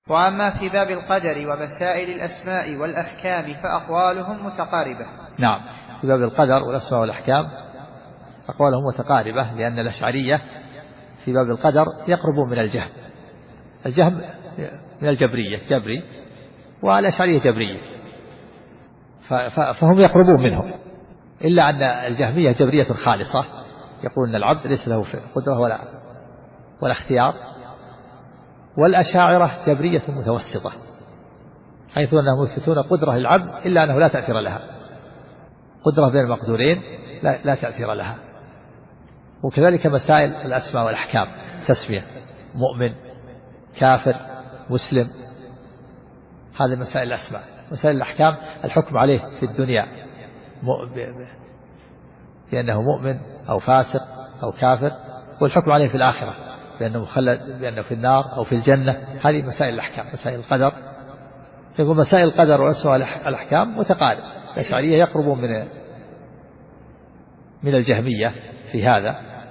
وأما في باب القدر ومسائل الأسماء والأحكام فأقوالهم متقاربة. نعم، في باب القدر والأسماء والأحكام أقوالهم متقاربة، لأن الأشعرية في باب القدر يقربون من الجهم. الجهم من الجبرية جبري، والأشعرية جبرية، فهم يقربون منهم، إلا أن الجهمية جبرية خالصة، يقول أن العبد ليس له قدرة ولا اختيار. والأشاعرة جبرية متوسطة، حيث أنهم يثبتون قدرة للعبد إلا أنه لا تأثير لها، قدرة بين المقدورين لا تأثير لها. وكذلك مسائل الأسماء والأحكام، تسمية مؤمن كافر مسلم، هذه مسائل الأسماء. مسائل الأحكام الحكم عليه في الدنيا بأنه مؤمن أو فاسق أو كافر، والحكم عليه في الآخرة بأنه مخلد، بأنه في النار أو في الجنة. هذه مسائل الأحكام، مسائل القدر. يقول مسائل القدر والأسماء والأحكام متقارب. الأشعرية يقربون من الجهمية في هذا،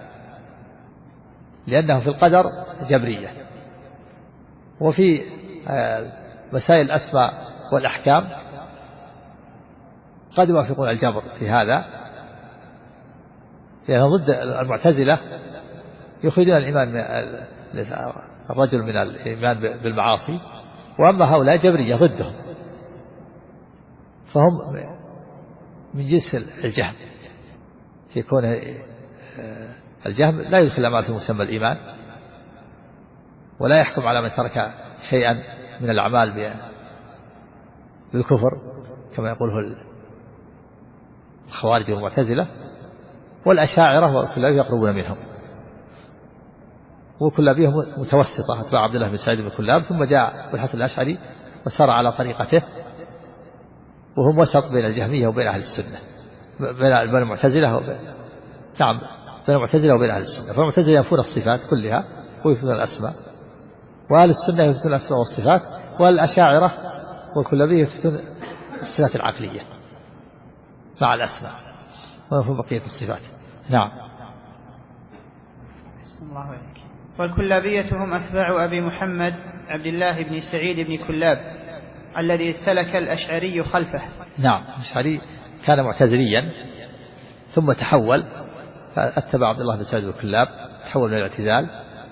لأنه في القدر جبرية. وفي مسائل الأسماء والأحكام قد يوافقون الجبر في هذا، لأنه ضد المعتزلة، يخرجون الرجل من الإيمان بالمعاصي. وأما هؤلاء جبرية ضدهم، فهم من جنس الجهم، في كون الجهم لا يدخل الأعمال في مسمى الإيمان، ولا يحكم على من ترك شيئا من الأعمال بالكفر كما يقوله الخوارج والمعتزلة. والأشاعرة وكلابية يقربون منهم، وكلابية متوسطة، أتباع عبد الله بن سعيد بن كلاب، ثم جاء الحسن الأشعري وسار على طريقته، وهم وسط بين الجهمية وبين أهل السنة، بين المعتزلة نعم، بين المعتزلة وبين أهل السنة. فالمعتزلة ينفون الصفات كلها ويثبتون الأسماء، وأهل السنة يثبتون الأسماء والصفات، والأشاعرة والكلابية يثبتون الصفات العقلية مع الأسماء وينفون بقية الصفات. نعم. الله عليك. والكلابية هم أتباع أبي محمد عبد الله بن سعيد بن كلاب الذي سلك الأشعري خلفه. نعم، الأشعري كان معتزليا ثم تحول، فأتبع عبد الله بن سعيد بن كلاب، تحول من الاعتزال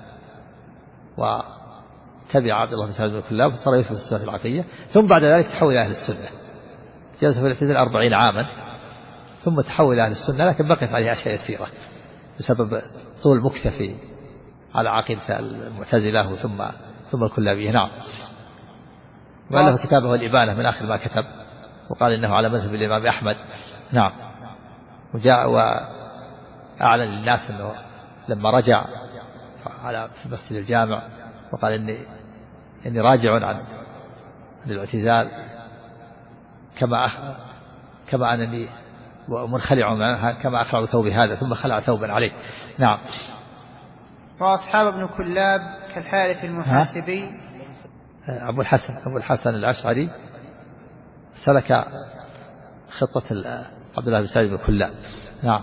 وتبع عبد الله بن سعيد بن كلاب، فصار يثبت الصفات العقلية. ثم بعد ذلك تحول إلى أهل السنة، جلس في الاعتزال 40 عاما، ثم تحول إلى أهل السنة، لكن بقيت عليه أشياء يسيرة بسبب طول مكتفي على عقيدة المعتزلة ثم الكلابية. نعم. وألف كتابه الإبانة من آخر ما كتب، وقال إنه على مذهب الإمام أحمد. نعم. وجاء وأعلن للناس أنه لما رجع في مسجد الجامع وقال إني راجع عن الاعتزال كما أنني ومنخلع منها، كما أخلع ثوبي هذا، ثم خلع ثوبا عليه. نعم. وأصحاب ابن كلاب كالحارث المحاسبي. أبو الحسن الأشعري سلك خطة عبد الله بن سعيد بن كلاب. نعم.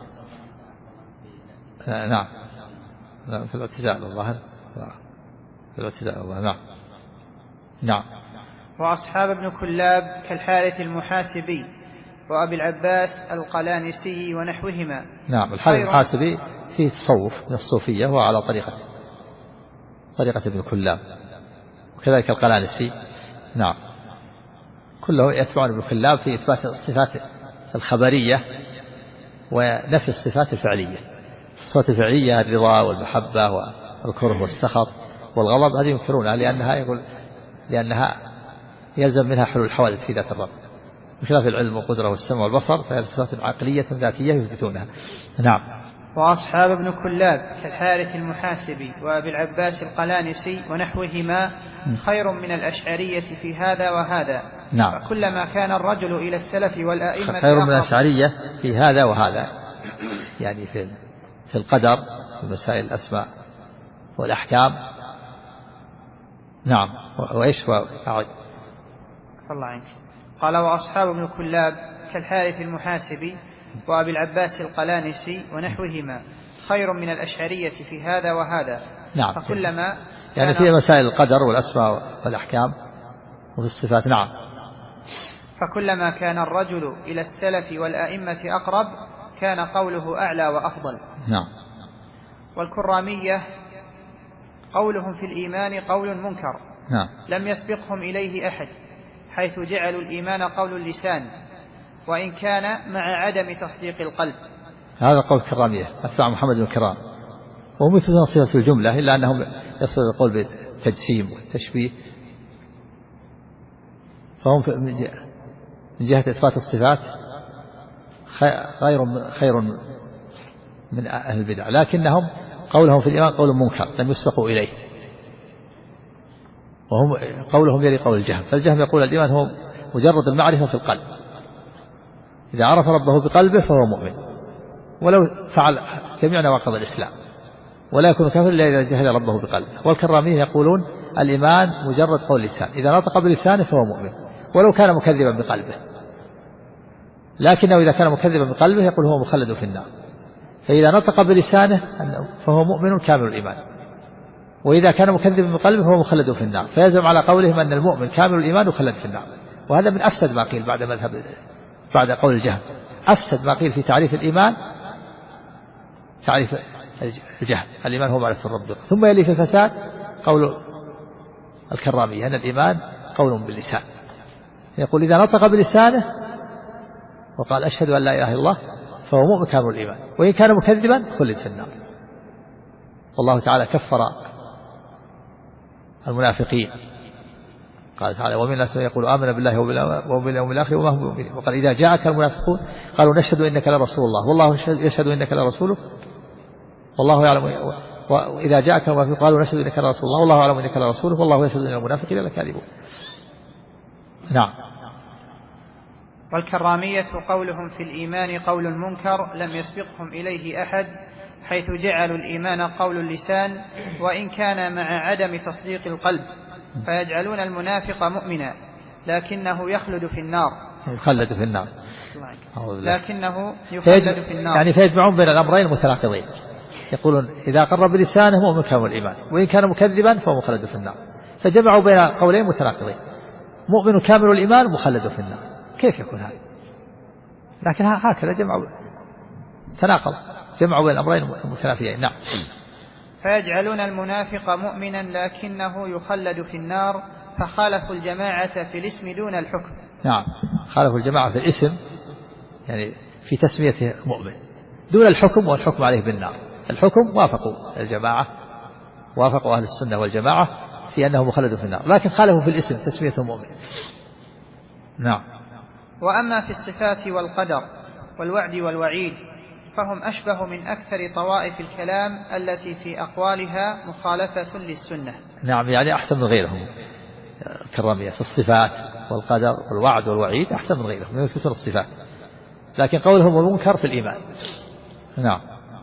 نعم في الاعتزال الظاهر، في الاعتزال الله. نعم. نعم. وأصحاب ابن كلاب كالحارث المحاسبي وأبي العباس القلانسي ونحوهما. نعم. الحارث المحاسبي فيه تصوف من الصوفية، وهو على طريقة ابن كلاب، وكذلك القلانسي. نعم. كله يتبعون ابن كلاب في إثبات الصفات الخبرية ونفي الصفات الفعلية. الصفات الفعلية الرضا والمحبة والكره والسخط والغضب، هذه ينكرونها لأنها يلزم منها حلول الحوادث في ذات الرب، بخلاف العلم والقدرة والسمع والبصر فهي صفات عقلية ذاتية يثبتونها. نعم. وأصحاب ابن كلاب كالحارث المحاسبي وأبي العباس القلانسي ونحوهما خير من الأشعرية في هذا وهذا. نعم. فكلما كان الرجل إلى السلف والآئمة خير من الأشعرية في هذا وهذا، يعني في القدر، في مسائل الأسماء والأحكام. نعم. وإيش الله عنك. قال وأصحاب ابن كلاب كالحارث المحاسبي وأبي العباس القلانسي ونحوهما خير من الأشعرية في هذا وهذا. نعم. فكلما يعني في مسائل القدر والأسماء والأحكام وفي الصفات. نعم. فكلما كان الرجل إلى السلف والأئمة أقرب كان قوله أعلى وأفضل. نعم. والكرامية قولهم في الإيمان قول منكر. نعم. لم يسبقهم إليه أحد، حيث جعلوا الإيمان قول اللسان وإن كان مع عدم تصديق القلب. هذا قول الكرامية أتباع محمد بن كرام، وهم يثبتون صفة الجملة إلا أنهم يصل القول بالتجسيم والتشبيه، فهم من جهة إثبات الصفات خير من أهل البدع، لكنهم قولهم في الإيمان قول منكر لم يسبقوا إليه، وهم قولهم يلي قول الجهم. فالجهم يقول الإيمان هو مجرد المعرفة في القلب، إذا عرف ربه بقلبه فهو مؤمن ولو فعل جميع نواقض الإسلام، ولا يكون كافر إلا إذا جهل ربه بقلبه. والكرامية يقولون الإيمان مجرد قول اللسان، إذا نطق بلسانه فهو مؤمن ولو كان مكذبا بقلبه، لكنه إذا كان مكذبا بقلبه يقول هو مخلد في النار. فإذا نطق بلسانه فهو مؤمن كامل الإيمان، وإذا كان مكذبا بقلبه فهو مخلد في النار. فيزعم على قولهم أن المؤمن كامل الإيمان مخلد في النار، وهذا من أفسد ما قيل بعد قول الجهم. أفسد ما قيل في تعريف الإيمان تعريف الجهم، الإيمان هو معرفة الرب. ثم يلي في الفساد قول الكرامية أن الإيمان قول باللسان، يقول إذا نطق بلسانه وقال أشهد أن لا إله إلا الله فهو مؤمن كامل الإيمان، وإن كان مكذبا خلد في النار. والله تعالى كفر المنافقين، قال تعالى ومن الناس من يقول آمنا بالله وباليوم الآخر وما هم بمؤمنين، وقال إذا جاءك المنافقون قالوا نشهد إنك لرسول الله والله يشهد إنك لرسوله والله يعلم، وإذا جاءك المنافقون قالوا نشهد إنك لرسول الله والله يعلم إنك لرسوله والله يشهد إن المنافقين لكاذبون. نعم. والكرامية قولهم في الإيمان قول منكر لم يسبقهم إليه أحد، حيث جعلوا الإيمان قول اللسان وإن كان مع عدم تصديق القلب، فيجعلون المنافق مؤمنا لكنه يخلد في النار. يخلد في النار. لكنه يخلد في النار. يعني فيجمعون بين الأمرين المتناقضين، يقولون إذا قر بلسانه مؤمن كامل الإيمان وإن كان مكذبا فهو مخلد في النار، فجمعوا بين قولين متناقضين، مؤمن كامل الإيمان مخلد في النار، كيف يكون هذا؟ لكن هكذا جمعوا تناقض، جمعوا بين الأمرين المتنافيين. نعم. فيجعلون المنافق مؤمنا لكنه يخلد في النار، فخالفوا الجماعة في الاسم دون الحكم. نعم، خالفوا الجماعة في الاسم، يعني في تسميته مؤمن دون الحكم، والحكم عليه بالنار. الحكم وافقوا الجماعة، وافقوا أهل السنة والجماعة في أنه مخلد في النار، لكن خالفوا في الاسم تسميته مؤمن. نعم. وأما في الصفات والقدر والوعد والوعيد فهم أشبه من أكثر طوائف الكلام التي في أقوالها مخالفة للسنة. نعم، يعني أحسن من غيرهم الكرامية في الصفات والقدر والوعد والوعيد، أحسن من غيرهم من يثبتون الصفات، لكن قولهم منكر في الإيمان. نعم.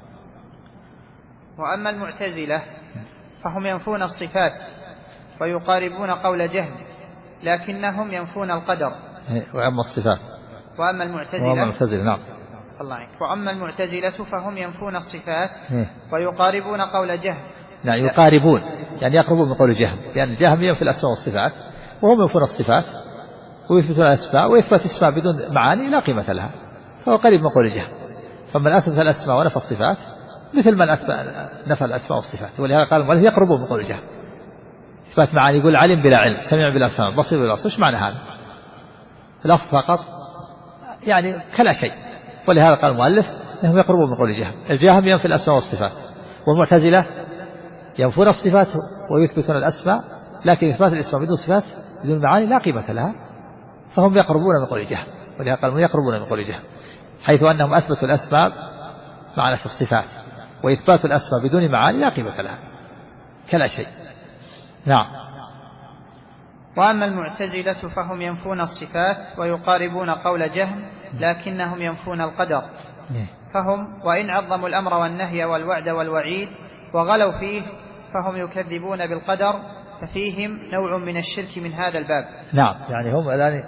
وأما المعتزلة فهم ينفون الصفات ويقاربون قول جهم، لكنهم ينفون القدر. وأما الصفات. وأما المعتزلة. نعم. الله عنك. وأما المعتزلة فهم ينفون الصفات ويقاربون قول جهم. نعم، يقاربون يعني يقربون من قول جهم، لأن جهم ينفي الأسماء والصفات وهم ينفون الصفات ويثبتون الأسماء، ويثبت اسماء بدون معاني لا قيمة لها، فهو قريب من قول جهم. فمن أثبت الأسماء ونفى الصفات مثل من نفى الأسماء والصفات، ولهذا قال وله يقربون من قول جهم. إثبات معاني، يقول علم بلا علم، سمع بلا سمع، بصير بلا بصر، ايش معنى هذا؟ لفظ فقط يعني كلا شيء. ولهذا قال المؤلف انهم يقربون من قول الجهم. الجهم ينفي الأسماء والصفات، والمعتزلة ينفون الصفات ويثبتون الأسماء، لكن إثبات الأسماء بدون صفات بدون معاني لا قيمة لها، فهم يقربون من قول الجهم. ولهذا قال يقربون من قول الجهم، حيث أنهم أثبتوا الأسماء مع نفي الصفات، وإثبات الأسماء بدون معاني لا قيمة لها كلا شيء. نعم. وأما المعتزلة فهم ينفون الصفات ويقاربون قول جهم، لكنهم ينفون القدر. فهم وإن عظموا الأمر والنهي والوعد والوعيد وغلوا فيه فهم يكذبون بالقدر، ففيهم نوع من الشرك من هذا الباب. نعم، يعني هم الآن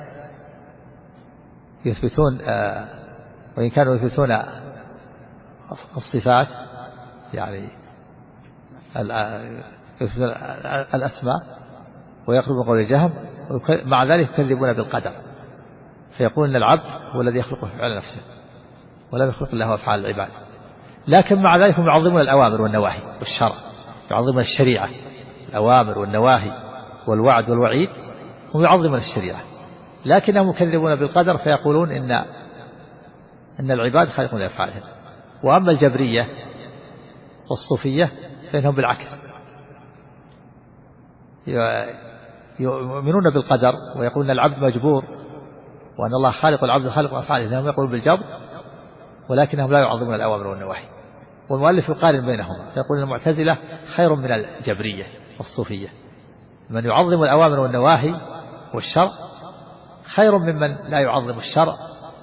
يثبتون وإن كانوا يثبتون الصفات يعني الأسماء ويخرج من قول جهم، مع ذلك يكذبون بالقدر، فيقول أن العبد هو الذي يخلق فعل نفسه ولا يخلق الله أفعال العباد. لكن مع ذلك هم يعظمون الأوامر والنواهي والشرع، يعظمون الشريعة، الأوامر والنواهي والوعد والوعيد، هم يعظمون الشريعة، لكنهم يكذبون بالقدر فيقولون إن العباد خالقون لأفعالهم. وأما الجبرية والصوفية فإنهم بالعكس، يؤمنون بالقدر ويقولون العبد مجبور وأن الله خالق والعبد خالق أفعاله، لأنهم يقولون بالجبر ولكنهم لا يعظمون الأوامر والنواهي. والمؤلف يقارن بينهما فيقول المعتزلة خير من الجبرية والصوفية، من يعظم الأوامر والنواهي والشرع خير ممن لا يعظم الشرع.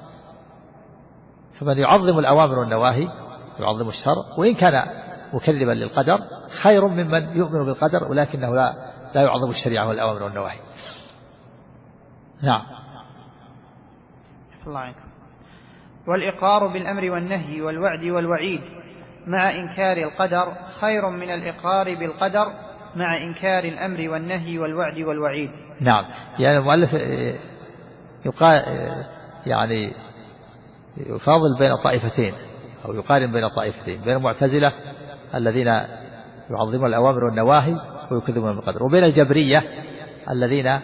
فمن يعظم الأوامر والنواهي يعظم الشرع وإن كان مكذبا للقدر خير ممن يؤمن بالقدر ولكنه لا يعظم الشريعة والأوامر والنواهي. نعم. الله عنكم. والإقرار بالأمر والنهي والوعد والوعيد مع إنكار القدر خير من الإقرار بالقدر مع إنكار الأمر والنهي والوعد والوعيد. نعم، يعني المؤلف يعني يفاضل بين طائفتين أو يقارن بين طائفتين، بين المعتزلة الذين يعظمون الأوامر والنواهي ويكذبون بالقدر، وبين الجبرية الذين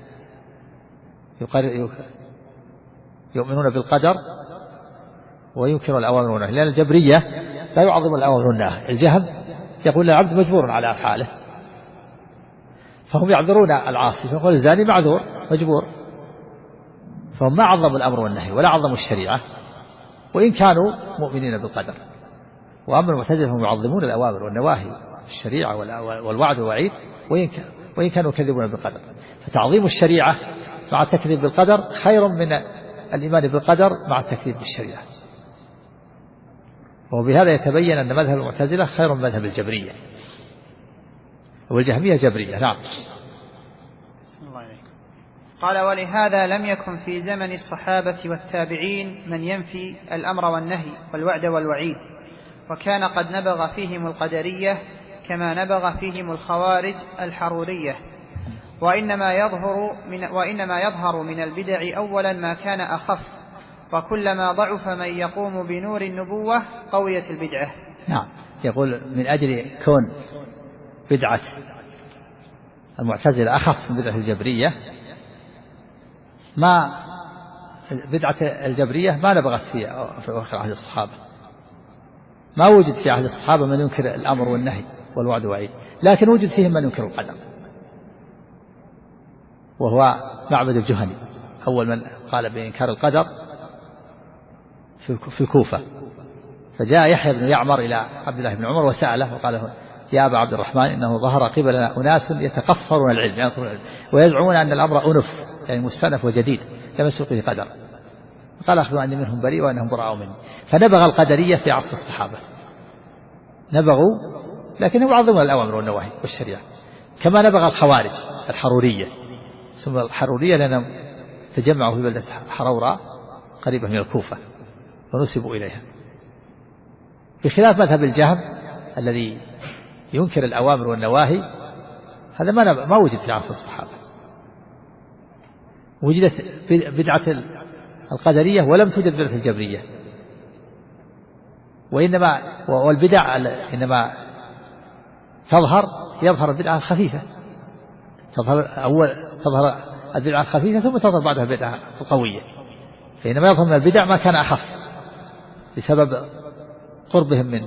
يؤمنون بالقدر وينكرون الأوامر والنواهي. لأن الجبرية لا يعظم الأوامر والنواهي، الجهم يقول العبد مجبور على أفعاله، فهم يعذرون العاصي، فيقول الزاني معذور مجبور، فهم ما عظموا الأمر والنهي ولا عظموا الشريعة وإن كانوا مؤمنين بالقدر. وأما المعتزلة هم يعظمون الأوامر والنواهي الشريعة والوعد والوعيد وإن كانوا يكذبون بالقدر. فتعظيم الشريعة مع التكذيب بالقدر خير من الإيمان بالقدر مع التكذيب بالشريعة. وبهذا يتبين أن مذهب المعتزلة خير من مذهب الجبرية، والجهمية جبرية. نعم. قال ولهذا لم يكن في زمن الصحابة والتابعين من ينفي الأمر والنهي والوعد والوعيد، وكان قد نبغ فيهم القدرية كما نبغ فيهم الخوارج الحرورية. وإنما يظهر من البدع أولا ما كان أخف، وكلما ضعف من يقوم بنور النبوة قويت البدعة. نعم، يقول من أجل كون بدعة المعتزلة أخف من بدعة الجبرية، ما بدعة الجبرية ما نبغت في آخر عهد الصحابة، ما وجد في عهد الصحابة من ينكر الأمر والنهي والوعد والوعيد، لكن وجد فيهم من ينكر القدر، وهو معبد الجهني أول من قال بإنكار القدر في الكوفة. فجاء يحيى بن يعمر إلى عبد الله بن عمر وسأله وقال له يا أبا عبد الرحمن إنه ظهر قبلنا أناس يتقفرون العلم ويزعمون أن الأمر أنف يعني مستأنف وجديد لم يسبق فيه قدر، قال أخبروا أني منهم بريء وأنهم براء مني. فنبغ القدرية في عصر الصحابة، نبغوا لكنهم يعظمون الأوامر والنواهي والشريعة، كما نبغ الخوارج الحرورية، ثم الحرورية لأنهم تجمعوا في بلدة حروراء قريبة من الكوفة ونسبوا إليها، بخلاف مذهب الجهم الذي ينكر الأوامر والنواهي. هذا ما وجد في عصر الصحابة. وجدت بدعة القدرية ولم توجد بدعة الجبرية، والبدع إنما يظهر البدعة الخفيفة، تظهر البدعة الخفيفة ثم تظهر بعدها البدعة القوية، فإنما يظهر من البدع ما كان أخف بسبب قربهم من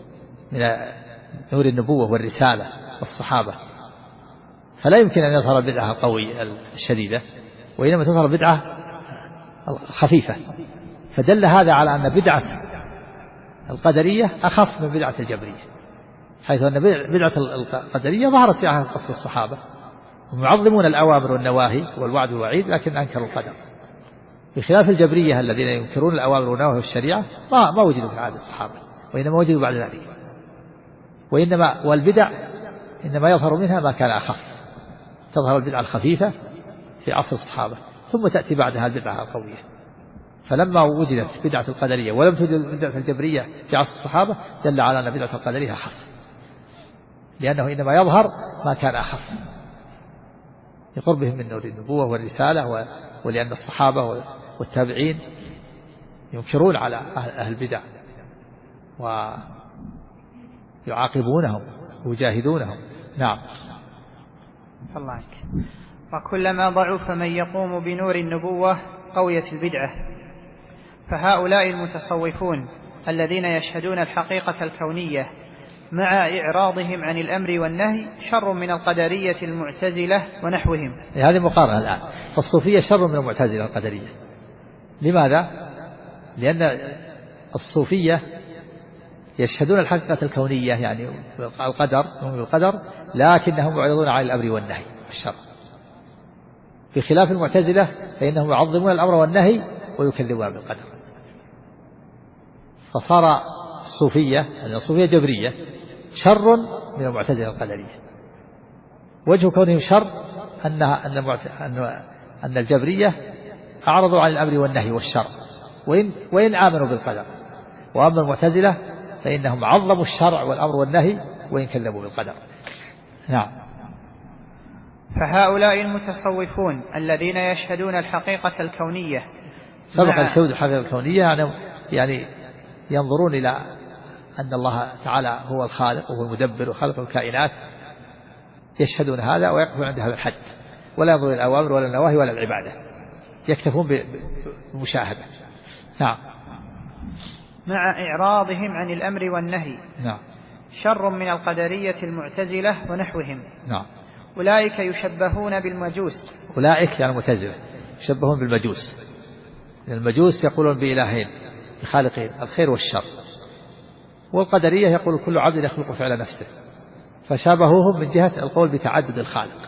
نور النبوة والرسالة والصحابة، فلا يمكن أن يظهر البدعة القوية الشديدة، وإنما تظهر بدعة خفيفة. فدل هذا على أن بدعة القدرية أخف من بدعة الجبرية، حيث أن بدعة القدرية ظهرت في عهد أصل الصحابة، هم يعظمون الأوامر والنواهي والوعد والوعيد لكن أنكروا القدر، بخلاف الجبرية الذين ينكرون الأوامر والنواهي والشريعة ما وجدوا في عهد الصحابة، وإنما وجدوا بعد ذلك. والبدع إنما يظهر منها ما كان أخف، تظهر البدعة الخفيفة في عصر الصحابة ثم تأتي بعدها البدعة القوية. فلما وجدت بدعة القدرية ولم توجد بدعة الجبرية في عصر الصحابة دل على أن بدعة القدرية أخف. لأنه إنما يظهر ما كان أخف لقربهم من نور النبوة والرسالة، ولأن الصحابة والتابعين ينكرون على أهل البدع ويعاقبونهم ويجاهدونهم. نعم. الله عنك. وكلما ضعف من يقوم بنور النبوة قويت البدعة، فهؤلاء المتصوفون الذين يشهدون الحقيقة الكونية مع إعراضهم عن الأمر والنهي شر من القدرية المعتزلة ونحوهم. هذه مقارنة الآن، فالصوفية شر من المعتزلة القدرية. لماذا؟ لأن الصوفية يشهدون الحقيقة الكونية يعني القدر، لكنهم يعرضون عن الأمر والنهي الشر، بخلاف المعتزلة فإنهم يعظمون الأمر والنهي ويكذبون بالقدر. فصار الصوفية جبرية شر من المعتزلة القدرية. وجه كونهم شر أن الجبرية أعرضوا عن الأمر والنهي والشر وإن آمنوا بالقدر، وأما المعتزلة فإنهم عظموا الشرع والأمر والنهي وإن كذبوا بالقدر. نعم. فهؤلاء المتصوفون الذين يشهدون الحقيقة الكونية، سبق الشهود الحقيقة الكونية يعني ينظرون إلى أن الله تعالى هو الخالق وهو المدبر وخلق الكائنات، يشهدون هذا ويقفون عند هذا الحد، ولا ينظرون إلى الأوامر ولا النواهي ولا العبادة، يكتفون بالمشاهدة. نعم. مع إعراضهم عن الأمر والنهي. نعم. شر من القدرية المعتزلة ونحوهم. نعم. أولئك يشبهون بالمجوس. أولئك يعني المعتزلة يشبهون بالمجوس. المجوس يقولون بإلهين بخالقين الخير والشر، والقدرية يقول كل عبد يخلق فعل نفسه، فشابهوهم من جهة القول بتعدد الخالق.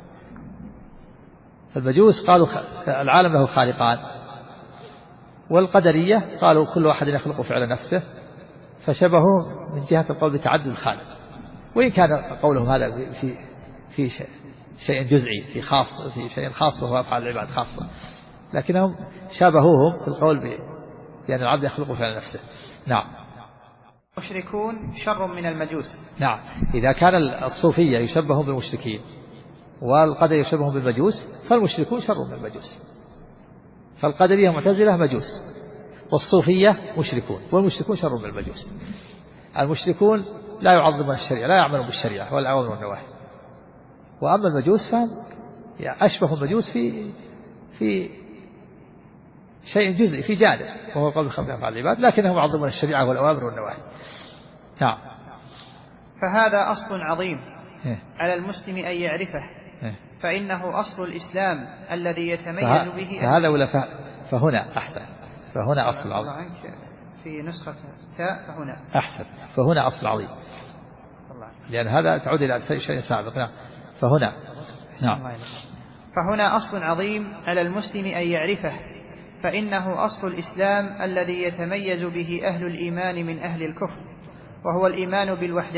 المجوس قالوا العالم له خالقان، والقدرية قالوا كل واحد يخلق فعل نفسه، فشبهوهم من جهة القول بتعدد الخالق، وإن كان قولهم هذا في شيء جزئي في شيء خاص وهو أفعال العباد خاصة، لكنهم شابهوهم في القول بأن العبد يخلق فعل نفسه. نعم. المشركون شر من المجوس. نعم. إذا كان الصوفية يشبهون بالمشركين والقدر يشبهون بالمجوس، فالمشركون شر من المجوس. فالقدرية معتزلة مجوس، والصوفية مشركون، والمشركون شر من المجوس. المشركون لا يعظمون الشريعة، لا يعملون بالشريعة والأوامر والنواهي، وأما المجوس فهم أشبه المجوس في شيء جزئي في جانب، وهو قول بخمسة أفعال العباد، لكنهم يعظمون الشريعة والأوامر والنواهي. نعم. فهذا أصل عظيم على المسلم أن يعرفه، فإنه أصل الإسلام الذي يتميز به. فهذا ولا فهنا أحسن، فهنا أصل عظيم. في نسخة تاء فهنا أحسن، فهنا أصل عظيم، لأن هذا تعود إلى شيء سابق. نعم. فهنا. نعم. فهنا أصل عظيم على المسلم أن يعرفه، فإنه أصل الإسلام الذي يتميز به أهل الإيمان من أهل الكفر، وهو الإيمان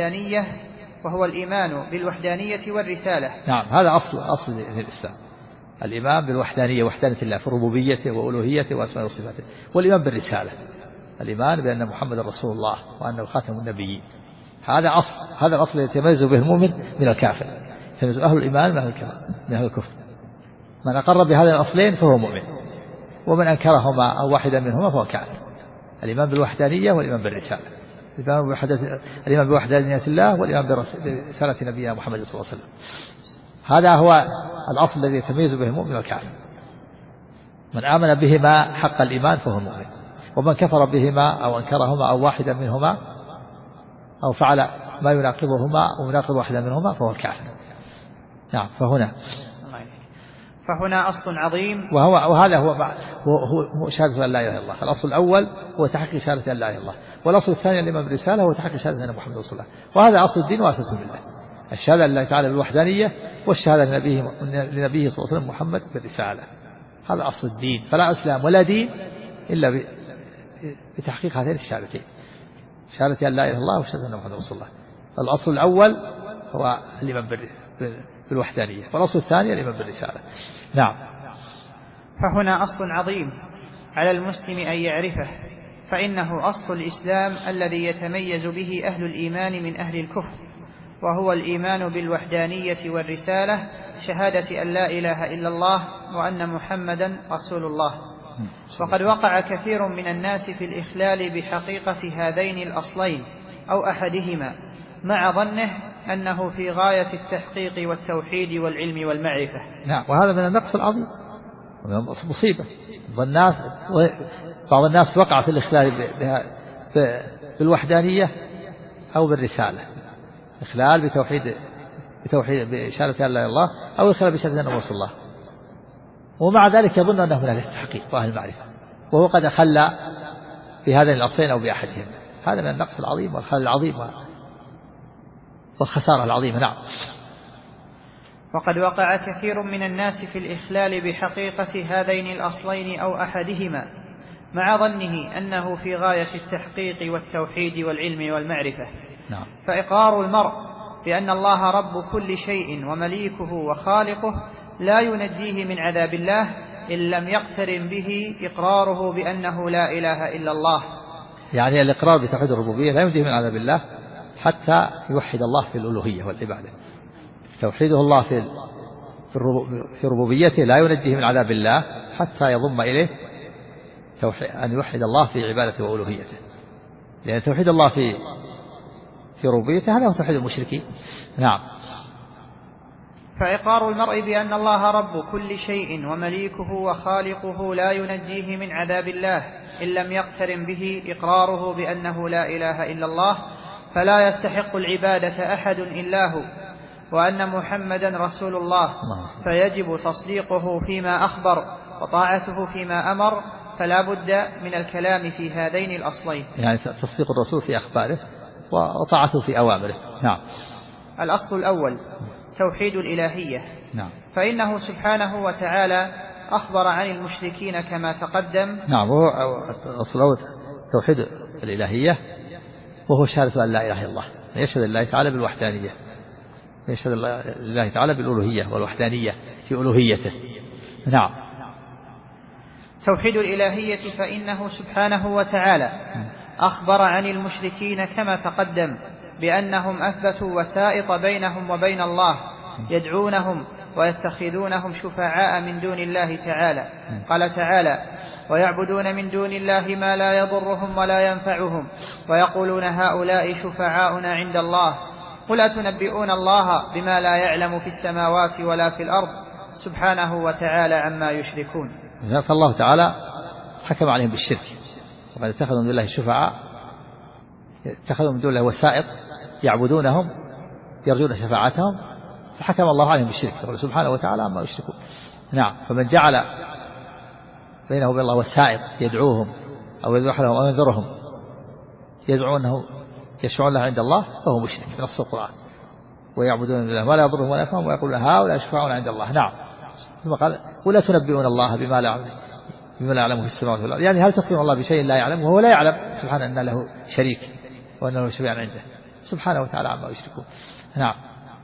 بالوحدانية والرسالة. نعم. هذا أصل الإسلام، الإيمان بالوحدانية، وحدانية الله في ربوبيته وألوهيته وأسماء وصفاته، والإيمان بالرسالة، الإيمان بأن محمد رسول الله وأنه خاتم النبيين. هذا الأصل الذي يتميز به المؤمن من الكافر، يتميز أهل الإيمان من أهل الكفر. من أقر بهذه الأصلين فهو مؤمن، ومن أنكرهما أو واحدا منهما فهو كافر. الإيمان بالوحدانية والإيمان بالرسالة، الإيمان بوحدانية الله والإيمان برسالة نبينا محمد صلى الله عليه وسلم. هذا هو الأصل الذي يتميز به المؤمن والكافر. من آمن بهما حق الإيمان فهو مؤمن، ومن كفر بهما أو أنكرهما أو واحدا منهما أو فعل ما يناقضهما ويناقض واحدا منهما فهو الكافر. نعم. فهنا أصل عظيم، وهذا هو شهادة أن لا إله إلا الله. الأصل الأول هو تحقيق شهادة أن لا إله إلا الله، والأصل الثاني الإيمان بالرسالة هو تحقيق شهادة أن محمد رسول الله. وهذا أصل الدين وأساس الملة، الشهادة لله تعالى بالوحدانية، والشهادة لنبيه صلى الله عليه وسلم محمد بالرسالة. هذا أصل الدين، فلا إسلام ولا دين إلا بتحقيق هذين الشهادتين، شهادة أن لا إله إلا الله وشهادة أن محمد رسول الله. الأصل الأول هو الإيمان بالوحدانية، والأصل الثاني الإيمان بالرسالة. نعم. فهنا أصل عظيم على المسلم أن يعرفه، فإنه أصل الإسلام الذي يتميز به أهل الإيمان من أهل الكفر، وهو الإيمان بالوحدانية والرسالة، شهادة أن لا إله إلا الله وأن محمدا رسول الله. وقد وقع كثير من الناس في الإخلال بحقيقة هذين الأصلين أو أحدهما، مع ظنه أنه في غاية التحقيق والتوحيد والعلم والمعرفة. نعم، وهذا من النقص العظيم، مصيبة. بعض الناس وقع في الإخلال بالوحدانية أو بالرسالة، إخلال بتوحيد بشهادة أن لا إله إلا الله، أو إخلال بشهادة أن رسول الله، ومع ذلك يظن أنه من أهل التحقيق وأهل المعرفة، وهو قد أخلى بهذين الأصلين أو بأحدهم. هذا من النقص العظيم والخلل العظيم والخسارة العظيمة. نعم. وقد وقع كثير من الناس في الإخلال بحقيقة هذين الأصلين أو أحدهما، مع ظنه أنه في غاية التحقيق والتوحيد والعلم والمعرفة. نعم. فإقرار المرء بأن الله رب كل شيء ومليكه وخالقه لا ينجيه من عذاب الله إن لم يقترن به إقراره بأنه لا إله إلا الله. يعني الإقرار بتوحيد الربوبية لا ينجيه من عذاب الله حتى يوحد الله في الألوهية والعبادة. توحيده الله في ربوبيته لا ينجيه من عذاب الله حتى يضم إليه أن يوحد الله في عبادته وألوهيته، لأن توحيد الله في ربوبيته هذا هو توحيد المشركين. نعم. فإقرار المرء بأن الله رب كل شيء ومليكه وخالقه لا ينجيه من عذاب الله إن لم يقترن به إقراره بأنه لا إله إلا الله، فلا يستحق العبادة أحد إلا هو، وأن محمدا رسول الله، فيجب تصديقه فيما أخبر وطاعته فيما أمر، فلا بد من الكلام في هذين الأصلين، يعني تصديق الرسول في أخباره وطاعته في أوامره. نعم. الأصل الأول توحيد الإلهية. نعم. فإنه سبحانه وتعالى أخبر عن المشركين كما تقدم. نعم. وهو الأصل الأول توحيد الإلهية، وهو شهادة أن لا إله إلا الله، يشهد الله تعالى بالوحدانية، يشهد الله تعالى بالألوهية والوحدانية في ألوهيته. نعم. توحيد الإلهية فإنه سبحانه وتعالى أخبر عن المشركين كما تقدم بأنهم أثبتوا وسائط بينهم وبين الله، يدعونهم ويتخذونهم شفعاء من دون الله تعالى. قال تعالى: ويعبدون من دون الله ما لا يضرهم ولا ينفعهم ويقولون هؤلاء شفعاؤنا عند الله، قل أتنبئون الله بما لا يعلم في السماوات ولا في الأرض سبحانه وتعالى عما يشركون. فالله تعالى حكم عليهم بالشرك، وقد اتخذوا من دون الله شفعاء، اتخذوا من دون الله وسائط يعبدونهم يرجون شفاعتهم، فحكم الله عليهم بالشرك سبحانه وتعالى عما يشركون. نعم. فمن جعل بينه وبين الله وسائط يدعوهم أو يذبح لهم أو ينذرهم يزعمون أنه يشفعون له عند الله فهو مشرك في نص القرآن. ويعبدون الله ما لا يضرهم ولا ينفعهم ويقولون هؤلاء يشفعون عند الله. نعم. ثم قال: ولا تنبئون الله بما لا يعلم في السماوات والأرض، يعني هل تخبرون الله بشيء لا يعلم وهو لا يعلم سبحانه أن له شريك وأنه شفيع عنده سبحانه وتعالى عما يشركون. نعم.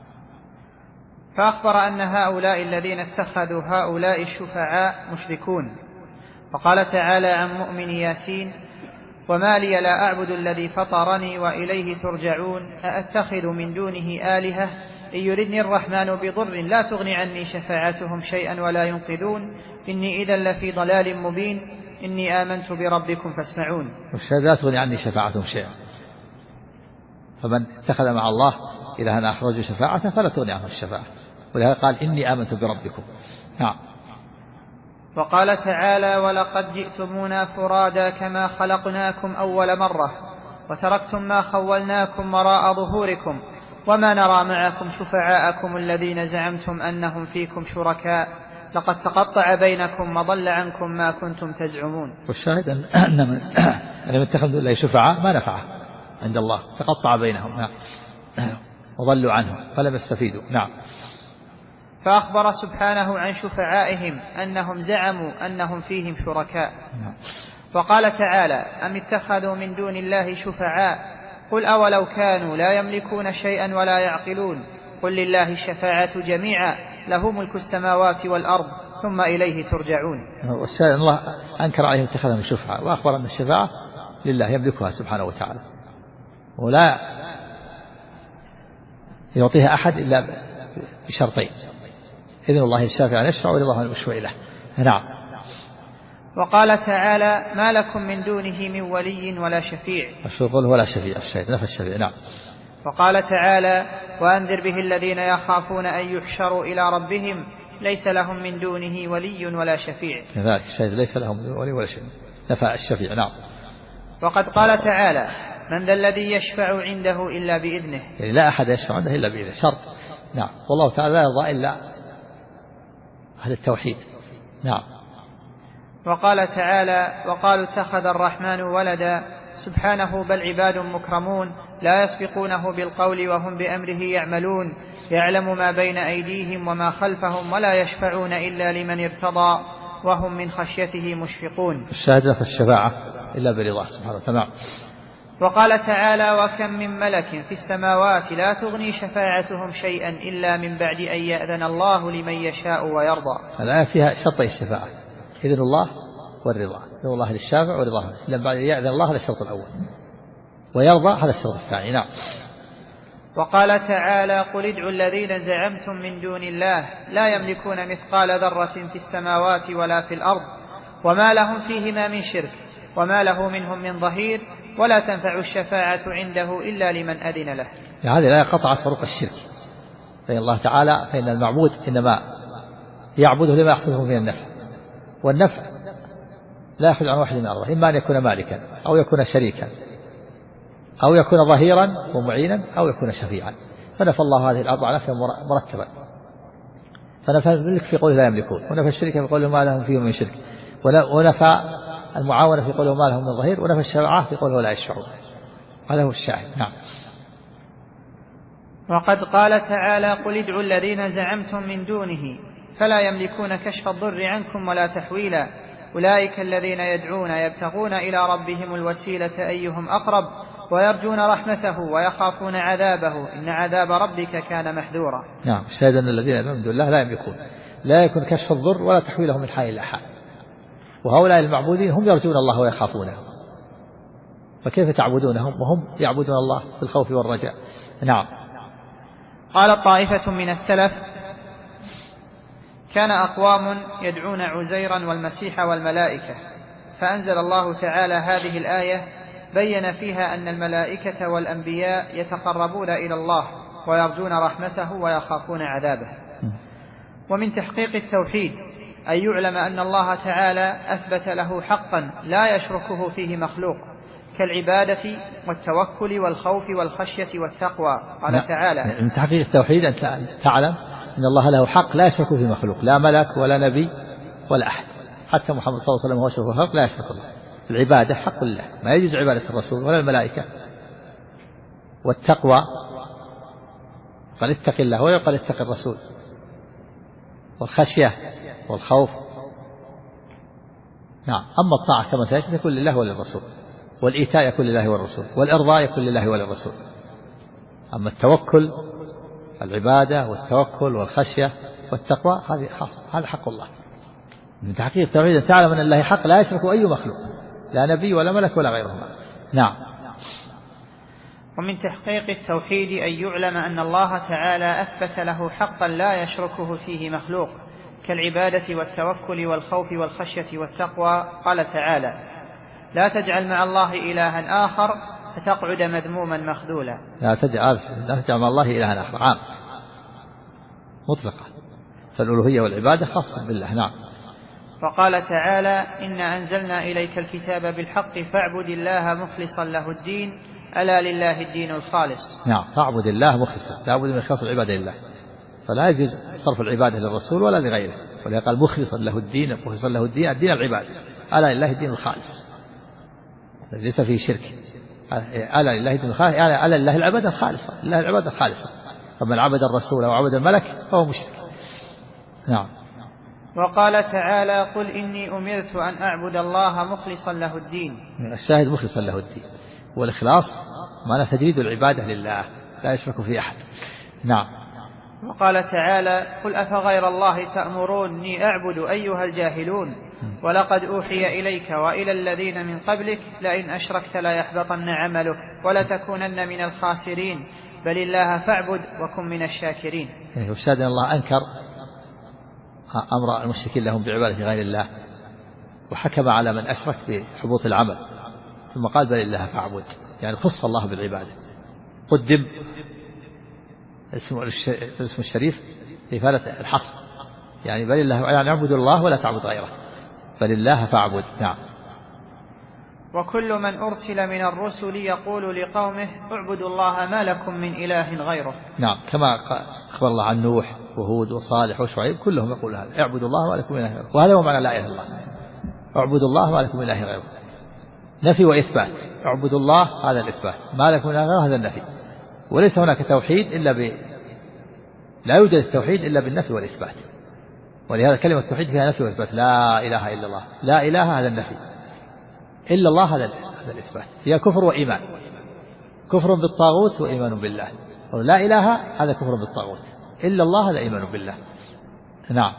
فأخبر أن هؤلاء الذين اتخذوا هؤلاء الشفعاء مشركون. فقال تعالى عن مؤمن ياسين: وما لي لا أعبد الذي فطرني وإليه ترجعون أأتخذ من دونه آلهة إن يردني الرحمن بضر لا تغني عني شفاعتهم شيئا ولا ينقذون إني إذا لفي ضلال مبين إني آمنت بربكم فاسمعون. لا تغني عني شفاعتهم شيئا، فمن اتخذ مع الله إلها آخر رجل شفاعته فلا تغني عنه الشفاعة، ولهذا قال: إني آمنت بربكم. نعم. وقال تعالى: ولقد جئتمونا فرادا كما خلقناكم أول مرة وتركتم ما خولناكم وراء ظهوركم وما نرى معكم شفعاءكم الذين زعمتم أنهم فيكم شركاء لقد تقطع بينكم وضل عنكم ما كنتم تزعمون. والشاهد أن من اتخذوا الله شفعاء ما نفعه عند الله، تقطع بينهم وضلوا عنه فلم يستفيدوا. نعم. فأخبر سبحانه عن شفعائهم أنهم زعموا أنهم فيهم شركاء. وقال تعالى: أم اتخذوا من دون الله شفعاء قل أولو كانوا لا يملكون شيئا ولا يعقلون قل لله الشفاعة جميعا له ملك السماوات والأرض ثم إليه ترجعون. والشاهد الله أنكر عليهم اتخذهم شفعاء، وأخبر أن الشفاعة لله يملكها سبحانه وتعالى، ولا يعطيها أحد إلا بشرطين: إذن الله الشافع أن يشفع ورضاه المشفوع له. نعم. وقال تعالى: ما لكم من دونه من ولي ولا شفيع. الشغل ولا شفيع، الشيء نفى الشفيع. نعم. وقال تعالى: وأنذر به الذين يخافون أن يحشروا إلى ربهم ليس لهم من دونه ولي ولا شفيع. كذلك الشيء ليس لهم ولي ولا شفيع، نفى الشفيع. نعم. وقد قال تعالى: من ذا الذي يشفع عنده إلا بإذنه. يعني لا أحد يشفع عنده إلا بإذنه، شرط. نعم. والله تعالى لا يرضى إلا أهل التوحيد. نعم. وقال تعالى: وقالوا اتخذ الرحمن ولدا سبحانه بل عباد مكرمون لا يسبقونه بالقول وهم بأمره يعملون يعلم ما بين أيديهم وما خلفهم ولا يشفعون إلا لمن ارتضى وهم من خشيته مشفقون. الشهادة في الشفاعة إلا برضاه سبحانه وتعالى. وقال تعالى: وكم من ملك في السماوات لا تغني شفاعتهم شيئا إلا من بعد أن يأذن الله لمن يشاء ويرضى. الآية فيها شرطي الشفاعة: إذن الله والرضا. إذن الله للشافع ورضاه، لما بعد يأذن الله هذا الشرط الأول، ويرضى هذا الشرط الثاني. نعم. وقال تعالى: قل ادعوا الذين زعمتم من دون الله لا يملكون مثقال ذرة في السماوات ولا في الأرض وما لهم فيهما من شرك وما له منهم من ظهير ولا تنفع الشفاعة عنده إلا لمن أذن له. هذه الآية قطعت طرق الشرك، فإن الله تعالى فإن المعبود إنما يعبده لما يحصله من النفع، والنفع لا يخرج عن واحد من أربعة: إما أن يكون مالكا أو يكون شريكا أو يكون ظهيرا ومعينا أو يكون شفيعا. فنفى الله هذه الأربعة نفيا مرتبا، فنفى الملك في قوله لا يملكون، ونفى الشرك في قوله ما لهم فيه من شرك، ونفى المعاونة في قوله ما لهم من ظهير، ونفى الشفاعة في قوله لا يشفعون. هذا هو الشاهد. نعم. وقد قال تعالى: قل ادعوا الذين زعمتم من دونه فلا يملكون كشف الضر عنكم ولا تحويلا أولئك الذين يدعون يبتغون إلى ربهم الوسيلة أيهم أقرب ويرجون رحمته ويخافون عذابه إن عذاب ربك كان محذورا. نعم. الشاهد أن الذين يدعون من دون الله لا يكون كشف الضر ولا تحويله من حال إلى حال، وهؤلاء المعبودين هم يرجون الله ويخافونه، فكيف تعبدونهم وهم يعبدون الله بالخوف والرجاء؟ نعم. قال طائفة من السلف: كان أقوام يدعون عزيرا والمسيح والملائكة، فأنزل الله تعالى هذه الآية بين فيها أن الملائكة والأنبياء يتقربون إلى الله ويرجون رحمته ويخافون عذابه. ومن تحقيق التوحيد أن يعلم أن الله تعالى أثبت له حقا لا يشركه فيه مخلوق كالعبادة والتوكل والخوف والخشية والتقوى. قال تعالى: من تحقيق التوحيد أن تعلم أن الله له حق لا يشرك فيه مخلوق، لا ملك ولا نبي ولا أحد، حتى محمد صلى الله عليه وسلم هو أشرف الخلق لا يشرك الله. العبادة حق الله، ما يجوز عبادة الرسول ولا الملائكة. والتقوى قال اتق الله ويقال اتق الرسول. والخشية والخوف نعم. أما الطاعة كما سيأتي يكون لله وللرسول، والإيتاء يكون لله والرسول، والإرضاء يكون لله وللرسول. أما التوكل العبادة والتوكل والخشية والتقوى هذه خاص، هذا حق الله. من تحقيق التوحيد أن تعلم أن الله حق لا يشرك أي مخلوق، لا نبي ولا ملك ولا غيرهما. نعم. ومن تحقيق التوحيد أن يعلم أن الله تعالى أثبت له حقا لا يشركه فيه مخلوق كالعبادة والتوكل والخوف والخشية والتقوى. قال تعالى: لا تجعل مع الله إلها آخر فتقعد مذموما مخذولا. لا تجعل مع الله إلها آخر، عام مطلقة، فالألوهية والعبادة خاصة بالله. نعم. وقال تعالى: إنا أنزلنا إليك الكتاب بالحق فاعبد الله مخلصا له الدين ألا لله الدين الخالص. نعم. فاعبد الله مخلصا، لا بد من إخلاص العبادة لله، فلا يجوز صرف العبادة للرسول ولا لغيره، ولذلك قال مخلصا له الدين، مخلصا له الدين الدين العبادة، ألا لله الدين الخالص، ليس فيه شرك. ألا لله الدين الخالص، ألا لله العبادة الخالصة، لله العبادة الخالصة، فمن عبد الرسول أو عبد الملك فهو مشرك. نعم. وقال تعالى: قل إني أمرت أن أعبد الله مخلصا له الدين. الشاهد مخلصا له الدين، والإخلاص معنى تجريد العبادة لله لا يشرك في أحد. نعم. وقال تعالى: قل أفغير الله تأمروني أعبد أيها الجاهلون ولقد أوحي إليك وإلى الذين من قبلك لئن أشركت لا يحبطن عملك ولتكونن من الخاسرين بل الله فاعبد وكن من الشاكرين. وشاهد أن الله أنكر أمر المشركين لهم بعبادة غير الله، وحكم على من أشرك بحبوط العمل، ثم قال بل الله فاعبد، يعني خص الله بالعبادة، قدم الاسم الشريف لإفادة الحصر، يعني بل الله، يعني اعبدوا الله ولا تعبد غيره، بل الله فاعبد. نعم. وكل من أرسل من الرسل يقول لقومه اعبدوا الله ما لكم من إله غيره. نعم، كما أخبر الله عن نوح وهود وصالح وشعيب، كلهم يقول هذا، اعبدوا الله ما لكم من إله غيره، وهذا هو معنى لا إله إلا الله، اعبدوا الله ما لكم من إله غيره، نفي وإثبات. اعبدوا الله هذا الإثبات، ما لكم من إله غيره هذا النفي، وليس هناك توحيد لا يوجد التوحيد إلا بالنفي والإثبات، ولهذا كلمة التوحيد فيها نفي وإثبات، لا إله إلا الله، لا إله هذا النفي، إلا الله هذا الإثبات، فيها كفر وإيمان، كفر بالطاغوت وإيمان بالله، لا إله هذا كفر بالطاغوت، إلا الله هذا إيمان بالله. نعم.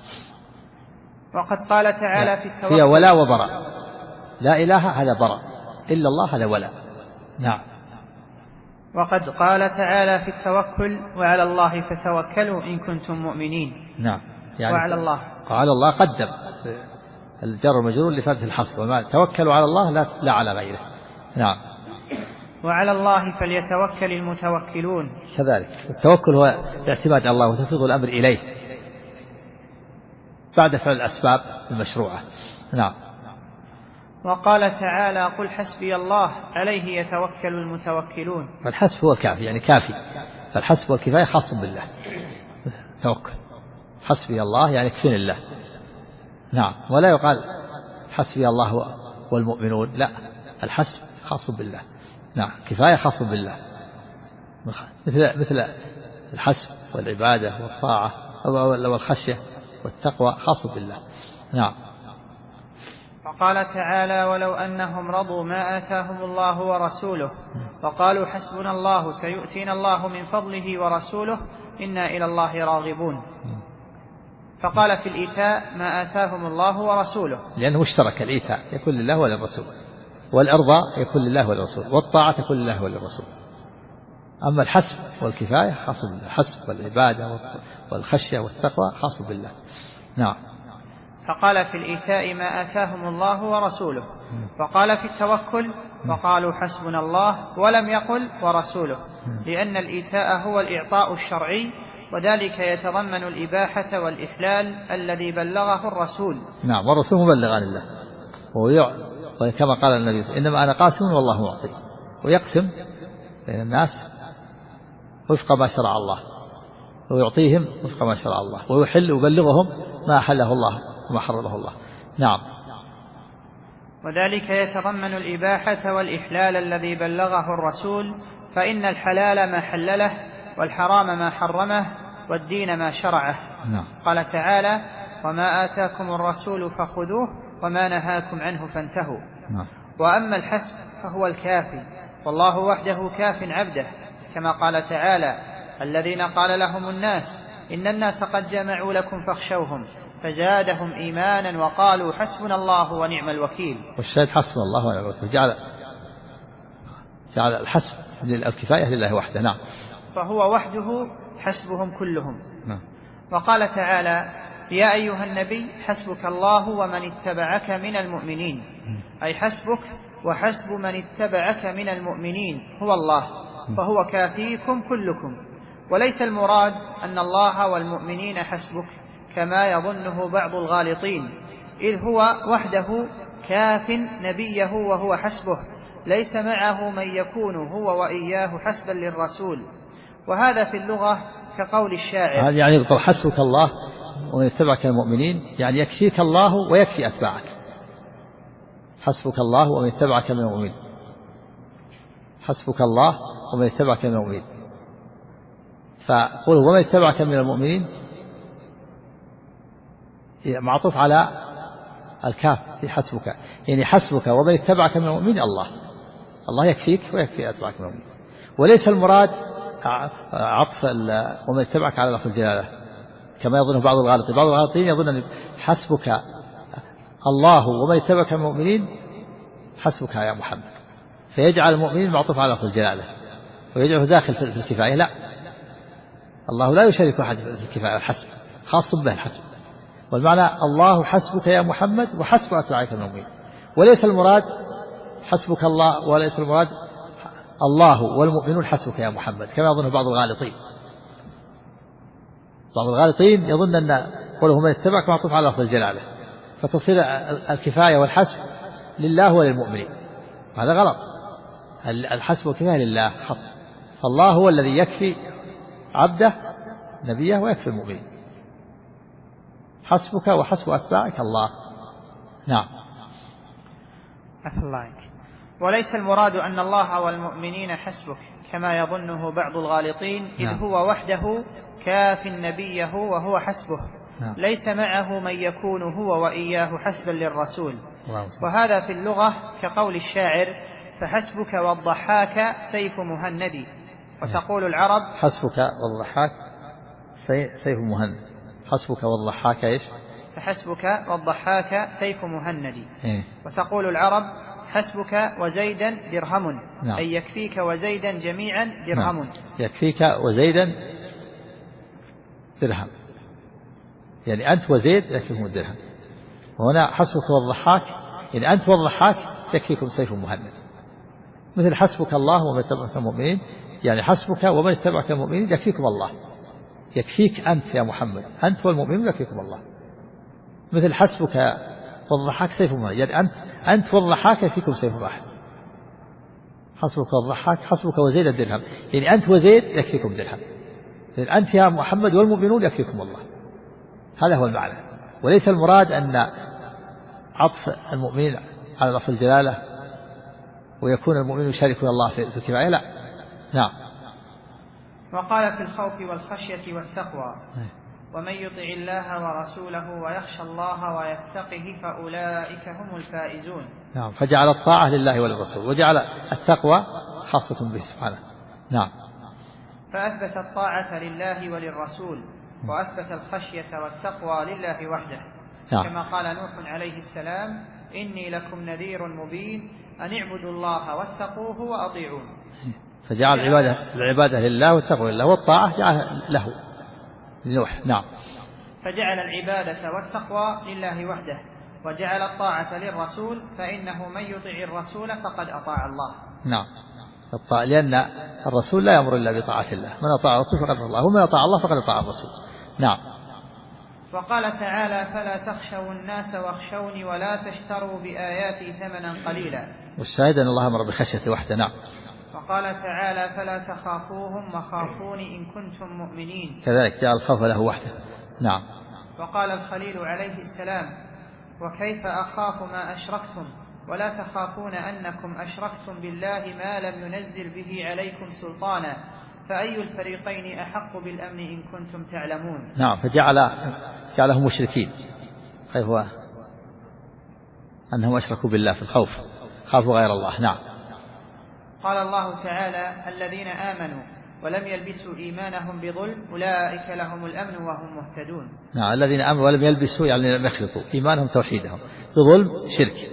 وقد قال تعالى في التوكل فيها ولا وبراء، لا إله هذا براء، إلا الله هذا ولا. نعم. وقد قال تعالى في التوكل وعلى الله فتوكلوا إن كنتم مؤمنين. نعم، يعني وعلى الله، وعلى الله قدم الجر والمجرور لفائدة الحصر، وما توكلوا على الله لا على غيره. نعم. وعلى الله فليتوكل المتوكلون. كذلك التوكل هو الاعتماد على الله وتفويض الأمر إليه بعد فعل الأسباب المشروعة. نعم. وقال تعالى قل حسبي الله عليه يتوكل المتوكلون. فالحسب هو الكافي، يعني كافي، فالحسب والكفاية خاص بالله، توكل حسبي الله يعني يكفيني الله. نعم. ولا يقال حسبي الله والمؤمنون، لا، الحسب خاص بالله. نعم، كفاية خاص بالله، مثل الحسب والعبادة والطاعة والخشية والتقوى خاص بالله. نعم. وقال تعالى ولو أنهم رضوا ما آتاهم الله ورسوله وقالوا حسبنا الله سيؤتينا الله من فضله ورسوله إنا إلى الله راغبون. فقال في الإيتاء ما آتاهم الله ورسوله، لأنه مشترك، الإيتاء يكون لله وللرسول، والإرضاء يكون لله وللرسول، والطاعة تكون لله وللرسول. أما الحسب والكفاية خاص بالله، الحسب والعبادة والخشية والتقوى خاص بالله. نعم. فقال في الإيتاء ما آتاهم الله ورسوله، وقال في التوكل وقالوا حسبنا الله ولم يقل ورسوله، لأن الإيتاء هو الإعطاء الشرعي، وذلك يتضمن الإباحة والإحلال الذي بلغه الرسول. نعم، والرسول مبلغ عن الله، وكما قال النبي إنما أنا قاسم والله معطي، ويقسم بين الناس وفق ما شرع الله، ويعطيهم وفق ما شرع الله، ويحل ويبلغهم ما أحله الله وما حرمه الله. نعم. وذلك يتضمن الإباحة والإحلال الذي بلغه الرسول، فإن الحلال ما حلله والحرام ما حرمه والدين ما شرعه. نعم. قال تعالى وما آتاكم الرسول فخذوه وما نهاكم عنه فانتهوا. نعم. وأما الحسب فهو الكافي، والله وحده كاف عبده، كما قال تعالى الذين قال لهم الناس إن الناس قد جمعوا لكم فاخشوهم فزادهم إيمانا وقالوا حسبنا الله ونعم الوكيل. والشاهد حسبنا الله ونعم الوكيل، جعل الحسب الكفاية لله وحده. نعم. فهو وحده حسبهم كلهم. نعم. وقال تعالى يا أيها النبي حسبك الله ومن اتبعك من المؤمنين، أي حسبك وحسب من اتبعك من المؤمنين هو الله، فهو كافيكم كلكم، وليس المراد أن الله والمؤمنين حسبك كما يظنه بعض الغالطين، إذ هو وحده كاف نبيه وهو حسبه، ليس معه من يكون هو وإياه حسبا للرسول. وهذا في اللغة كقول الشاعر، يعني يقول حسبك الله ومن يتبعك المؤمنين، يعني يكفيك الله ويكفي أتباعك، حسبك الله ومن يتبعك من المؤمنين، حسبك الله ومن يتبعك من المؤمنين. فقل ومن يتبعك من المؤمنين معطوف على الكاف في حسبك، يعني حسبك ومن يتبعك من المؤمنين الله يكفيك ويكفي أتبعك من المؤمنين، وليس المراد عطف ومن يتبعك على لفظ الجلالة كما يظن بعض الغالطين. بعض الغالطين يظن أن حسبك الله ومن يتبعك من المؤمنين حسبك يا محمد، فيجعل المؤمنين معطوف على لفظ الجلالة، ويجعله داخل في الكفاية. لا، الله لا يشارك أحد في الكفاية والحسب، خاص به الحسب. والمعنى الله حسبك يا محمد وحسب أتباعك المؤمنين، وليس المراد حسبك الله، وليس المراد الله والمؤمنون حسبك يا محمد كما يظن بعض الغالطين. بعض الغالطين يظن أن قوله من اتبعك معطوف على لفظ الجلالة، فتصير الكفاية والحسب لله وللمؤمنين، هذا غلط. الحسب والكفاية لله حق، فالله هو الذي يكفي عبده نبيه ويكفي المؤمنين. حسبك وحسب أتباعك الله. نعم. وليس المراد أن الله والمؤمنين حسبك كما يظنه بعض الغالطين، إذ هو وحده كاف نبيه وهو حسبه، ليس معه من يكون هو وإياه حسبا للرسول. وهذا في اللغة كقول الشاعر فحسبك والضحاك سيف مهند. وتقول العرب حسبك والضحاك سيف مهند. حسبك والضحاك إيش؟ فحسبك والضحاك سيف مهند. وتقول العرب حسبك وزيدا درهم، أي يكفيك وزيدا جميعا درهم. يكفيك وزيدا درهم، يعني أنت وزيد يكفيكم الدرهم. وهنا حسبك والضحاك يعني أنت والضحاك يكفيكم سيف مهند، مثل حسبك الله ومن اتبعك المؤمنين، يعني حسبك ومن اتبعك المؤمنين يكفيكم الله، يكفيك أنت يا محمد، أنت والمؤمنين يكفيكم الله. مثل حسبك والضحاك سيف مهند، يعني أنت والضحاك يكفيكم سيف واحد. حسبك والضحاك حسبك وزيد الدرهم، يعني أنت وزيد يكفيكم درهم، يعني أنت يا محمد والمؤمنون يكفيكم الله. هذا هو المعنى. وليس المراد أن عطف المؤمنين على لفظ الجلالة ويكون المؤمنون يشاركون الله في الكفاية، لا. نعم. وقال في الخوف والخشية والتقوى ومن يطع الله ورسوله ويخشى الله ويتقه فأولئك هم الفائزون. نعم. فجعل الطاعة لله وللرسول، وجعل التقوى خاصة به سبحانه. نعم. فأثبت الطاعة لله وللرسول، وأثبت الخشية والتقوى لله وحده. نعم. كما قال نوح عليه السلام إني لكم نذير مبين أن اعبدوا الله واتقوه وأطيعون. فجعل العبادة لله والتقوى لله، والطاعة جعلها له لنوح. نعم. فجعل العبادة والتقوى لله وحده، وجعل الطاعة للرسول، فإنه من يطع الرسول فقد أطاع الله. نعم. لأن الرسول لا يأمر إلا بطاعة الله، من أطاع الرسول فقد أطاع الله، ومن أطاع الله فقد أطاع الرسول. نعم. وقال تعالى فلا تخشوا الناس واخشوني ولا تشتروا بآياتي ثمنا قليلا. والشاهد أن الله أمر بخشيته وحده. نعم. وقال تعالى فلا تخافوهم وخافوني إن كنتم مؤمنين، كذلك جعل الخوف له وحده. نعم. وقال الخليل عليه السلام وكيف أخاف ما أشركتم ولا تخافون أنكم أشركتم بالله ما لم ينزل به عليكم سلطانا فأي الفريقين أحق بالأمن إن كنتم تعلمون. نعم. فجعلهم مشركين، هو أنهم أشركوا بالله في الخوف، خافوا غير الله. نعم. قال الله تعالى الذين آمنوا ولم يلبسوا إيمانهم بظلم أولئك لهم الأمن وهم مهتدون. نعم. الذين آمنوا ولم يلبسوا يعني لم يخلطوا إيمانهم توحيدهم بظلم شرك،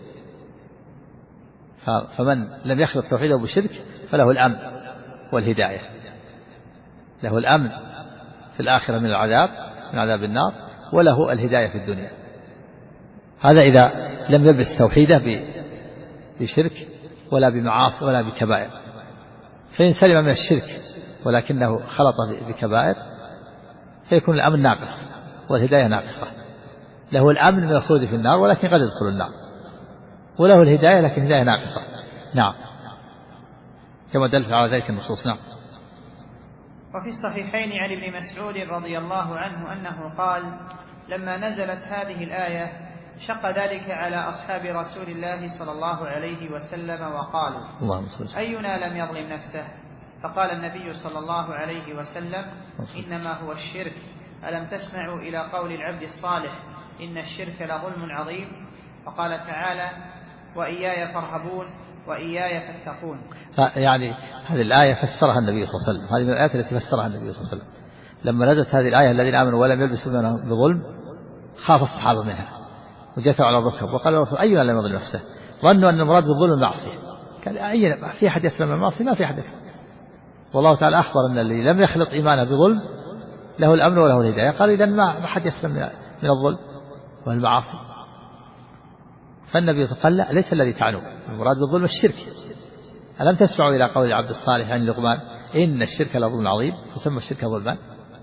فمن لم يخلط توحيده بشرك فله الأمن والهداية، له الأمن في الآخرة من العذاب، من عذاب النار، وله الهداية في الدنيا. هذا إذا لم يلبس توحيده بشرك ولا بمعاصي ولا بكبائر. فإن سلم من الشرك ولكنه خلط بكبائر فيكون الأمن ناقص والهداية ناقصة. له الأمن من الخلود في النار ولكن قد يدخل النار، وله الهداية لكن الهداية ناقصة. نعم. كما دلت على ذلك النصوص. نعم. وفي الصحيحين عن ابن مسعود رضي الله عنه أنه قال لما نزلت هذه الآية شق ذلك على أصحاب رسول الله صلى الله عليه وسلم وقالوا أينا لم يظلم نفسه؟ فقال النبي صلى الله عليه وسلم إنما هو الشرك. ألم تسمعوا إلى قول العبد الصالح إن الشرك لظلم عظيم؟ فقال تعالى وإياي فارهبون وإياي فاتقون. يعني هذه الآية فسرها النبي صلى الله عليه وسلم، هذه من الآيات التي فسرها النبي صلى الله عليه وسلم. لما نزلت هذه الآية الذين آمنوا ولم يلبسوا إيمانهم بظلم خاف الصحابة منها وجثوا على الركب وقال الرسول أينا لم يظلم نفسه؟ ظنوا أن المراد بالظلم المعصية. قال أين في أحد يسلم من المعصية؟ ما في أحد يسلم. والله تعالى أخبر أن الذي لم يخلط إيمانه بظلم له الأمن وله الهداية. قال إذن ما حد يسلم من الظلم والمعاصي. فالنبي صلى الله عليه وسلم قال ليس الذي تعنون، المراد بالظلم الشرك. ألم تسمعوا إلى قول عبد الصالح عن لقمان إن الشرك لظلم عظيم، فسمى الشرك ظلما.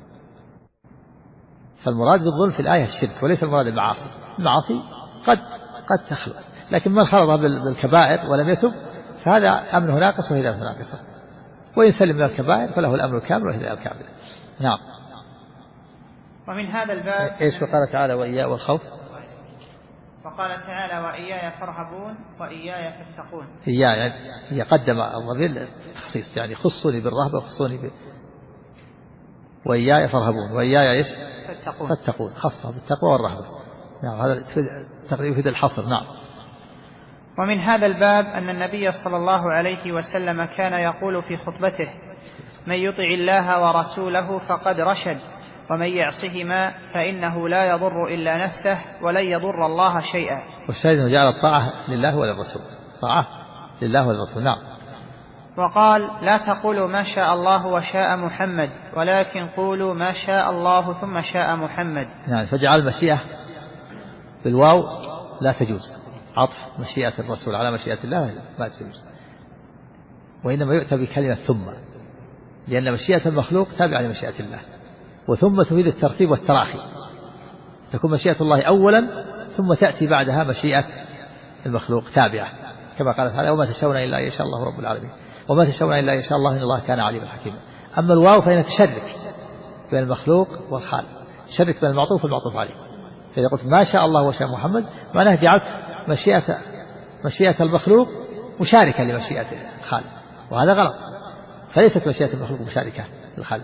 فالمراد بالظلم في الآية الشرك وليس المراد المعاصي. المعاصي قد تخلط، لكن من خلط بالكبائر ولم يتب فهذا أمنه ناقص وهدايته ناقصة، وإن سلم من الكبائر فله الأمر الكامل والهداية الكاملة. نعم. ومن هذا الباب إيش قال تعالى وإياء والخوف؟ وقال تعالى وإياي فارهبون وإياي فاتقون. إياي هي قدم الضمير للتخصيص، يعني خصوني بالرهبة وخصوني وإياي فارهبون وإياي إيش؟ فاتقون، خصها بالتقوى والرهبة. نعم هذا تقريبا يفيد الحصر. نعم. ومن هذا الباب أن النبي صلى الله عليه وسلم كان يقول في خطبته من يطع الله ورسوله فقد رشد ومن يعصهما فإنه لا يضر إلا نفسه ولن يضر الله شيئا. والشاهد أنه جعل الطاعة لله وللرسول، طاعة لله وللرسول. نعم. وقال لا تقولوا ما شاء الله وشاء محمد ولكن قولوا ما شاء الله ثم شاء محمد. يعني فجعل المشيئة بالواو لا تجوز، عطف مشيئة الرسول على مشيئة الله ما تجوز، وإنما يؤتى بكلمة ثم، لأن مشيئة المخلوق تابعة لمشيئة الله، وثم تفيد الترتيب والتراخي، تكون مشيئة الله أولا ثم تأتي بعدها مشيئة المخلوق تابعة، كما قال تعالى وما تشاءون إلا أن يشاء الله رب العالمين، وما تشاءون إلا أن يشاء الله إن الله كان عليما حكيما. أما الواو فإنها تشرك بين المخلوق والخالق، تشرك بين المعطوف والمعطوف عليه. فإذا قلت ما شاء الله وشاء محمد معناه جعلت مشيئة المخلوق مشاركة لمشيئة الخالق، وهذا غلط، فليست مشيئة المخلوق مشاركة للخالق،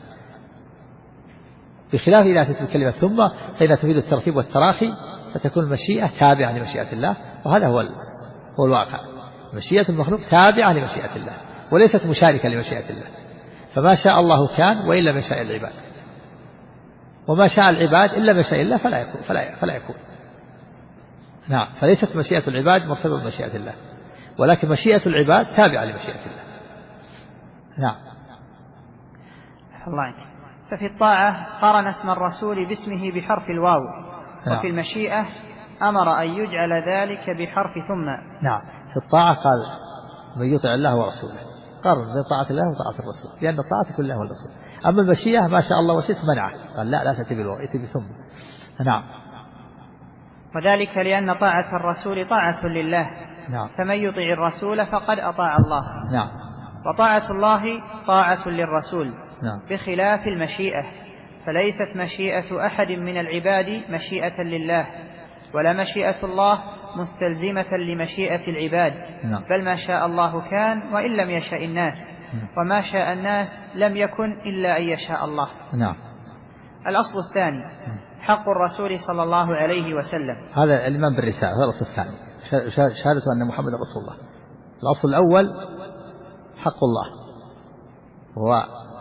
بخلاف إذا أتت بكلمة ثم فإذا تفيد الترتيب والتراخي فتكون المشيئة تابعة لمشيئة الله، وهذا هو الواقع. مشيئة المخلوق تابعة لمشيئة الله وليست مشاركة لمشيئة الله، فما شاء الله كان وإن لم يشاء العباد، وما شاء العباد إلا ما شاء الله فلا يكون. نعم. فليست مشيئة العباد مرتبطة بمشيئة الله، ولكن مشيئة العباد تابعة لمشيئة الله. نعم. الله عنك. ففي الطاعة قارن اسم الرسول باسمه بحرف الواو. نعم. وفي المشيئة أمر أن يجعل ذلك بحرف ثم. نعم. في الطاعة قال من يطع الله ورسوله، قارن بين طاعة الله وطاعة الرسول، لأن الطاعة تكون الله والرسول. أما المشيئة ما شاء الله وشئت منعه، قال لا تأتي بالواو، ائتي بثم. نعم. وذلك لأن طاعة الرسول طاعة لله. نعم. فمن يطع الرسول فقد أطاع الله. نعم. وطاعة الله طاعة للرسول. نعم. بخلاف المشيئة، فليست مشيئة أحد من العباد مشيئة لله، ولا مشيئة الله مستلزمة لمشيئة العباد. نعم. بل ما شاء الله كان وإن لم يشاء الناس، وما شاء الناس لم يكن إلا أن يشاء الله. نعم. الأصل الثاني حق الرسول صلى الله عليه وسلم. هذا الإيمان بالرسالة، هذا الأصل الثاني، شهادة أن محمد رسول الله. الأصل الأول حق الله، هو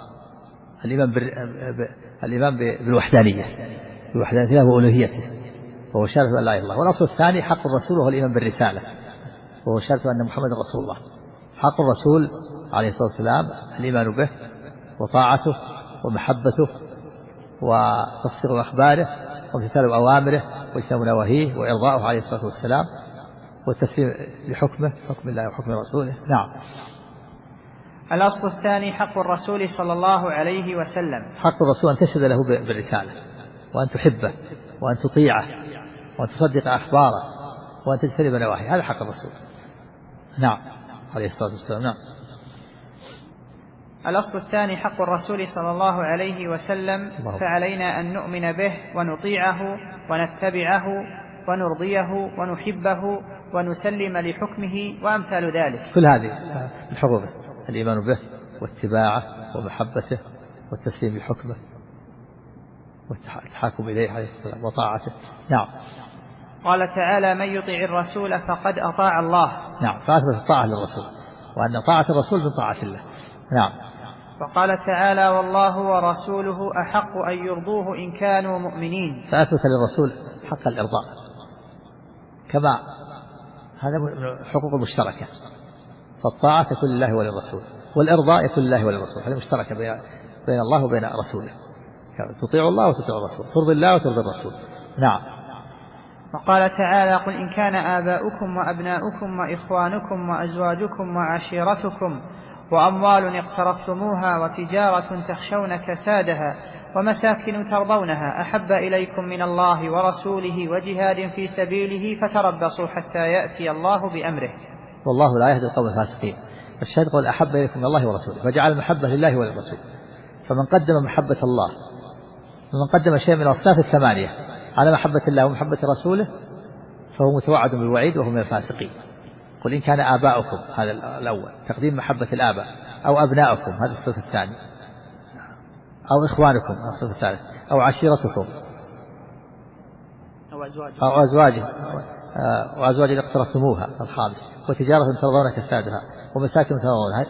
الإيمان بالوحدانية، بوحدانيته وألوهيته، وهو شهادة أن لا إله إلا الله. والأصل الثاني حق الرسول وهو الإيمان بالرسالة، وهو شهادة أن محمد رسول الله. حق الرسول عليه الصلاة والسلام الإيمان به وطاعته ومحبته وتصديق أخباره وامتثال أوامره واجتناب نواهيه وإرضاؤه عليه الصلاة والسلام والتسليم لحكمه، حكم الله وحكم رسوله. نعم. الأصل الثاني حق الرسول صلى الله عليه وسلم. حق الرسول أن تشهد له بالرسالة، وأن تحبه، وأن تطيعه، وأن تصدق أخباره، وأن تجتنب نواهيه، هذا حق الرسول. نعم عليه الصلاة والسلام. نعم. الأصل الثاني حق الرسول صلى الله عليه وسلم. فعلينا أن نؤمن به ونطيعه ونتبعه ونرضيه ونحبه ونسلم لحكمه وأمثال ذلك. كل هذه من حقوقه الإيمان به واتباعه ومحبته والتسليم لحكمه والتحاكم إليه عليه السلام وطاعته. نعم. قال تعالى من يطع الرسول فقد أطاع الله. نعم. فأثبت الطاعة للرسول، وأن طاعة الرسول من طاعة الله. نعم. وقال تعالى والله ورسوله أحق أن يرضوه إن كانوا مؤمنين. فأثبت للرسول حق الإرضاء، كما هذا من حقوق مشتركة، فالطاعة تكون لله وللرسول، والإرضاء يكون لله وللرسول، هذه مشتركة بين الله وبين رسوله، تطيع الله وتطيع الرسول، ترضي الله وترضي الرسول. نعم. وقال تعالى: قل إن كان آباؤكم وأبناؤكم وإخوانكم وأزواجكم وعشيرتكم وأموال اقترفتموها وتجارة تخشون كسادها ومساكن ترضونها أحب إليكم من الله ورسوله وجهاد في سبيله فتربصوا حتى يأتي الله بأمره والله لا يهدي القوم الفاسقين. الشاهد قول أحب إليكم من الله ورسوله، فجعل المحبة لله وللرسول. فمن قدم محبة الله ومن قدم شيء من الأصناف الثمانية على محبة الله ومحبة رسوله فهو متوعد بالوعيد وهو من الفاسقين. قل إن كان آباؤكم، هذا الأول، تقديم محبة الآباء، أو أبناؤكم، هذا الصف الثاني، أو إخوانكم، هذا الصف الثالث، أو عشيرتكم، أو وأزواج اقترفتموها، الخامس، وتجارة ترضون كسادها ومساكن ترضونها،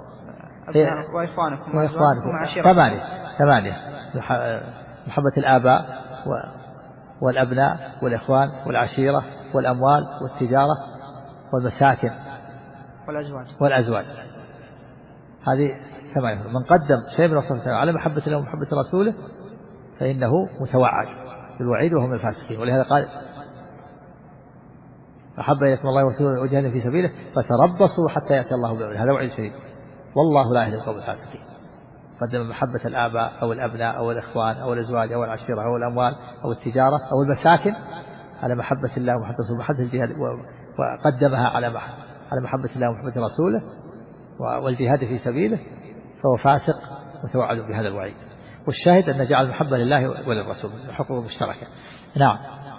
وإخوانكم ثمانية، محبة الآباء والأبناء والإخوان والعشيرة والأموال والتجارة والمساكن والأزواج. هذه ثمانية. من قدم شيء من الصفات على محبة الله ومحبة رسوله فإنه متوعد بالوعيد وهم الفاسقين. ولهذا قال: أحب إليكم الله ورسوله وجهاد في سبيله فتربصوا حتى يأتي الله بأمره. هذا وعيد شديد، والله لا يهدي القوم الفاسقين. قدم محبة الآباء أو الأبناء أو الإخوان أو الأزواج أو العشيرة أو الأموال أو التجارة أو المساكن على محبة الله ومحبة رسوله ومحبة الجهاد، وقدمها على محبة الله ومحبة رسوله والجهاد في سبيله فهو فاسق متوعد بهذا الوعيد. والشاهد أن جعل المحبة لله وللرسول حقوق مشتركة. نعم.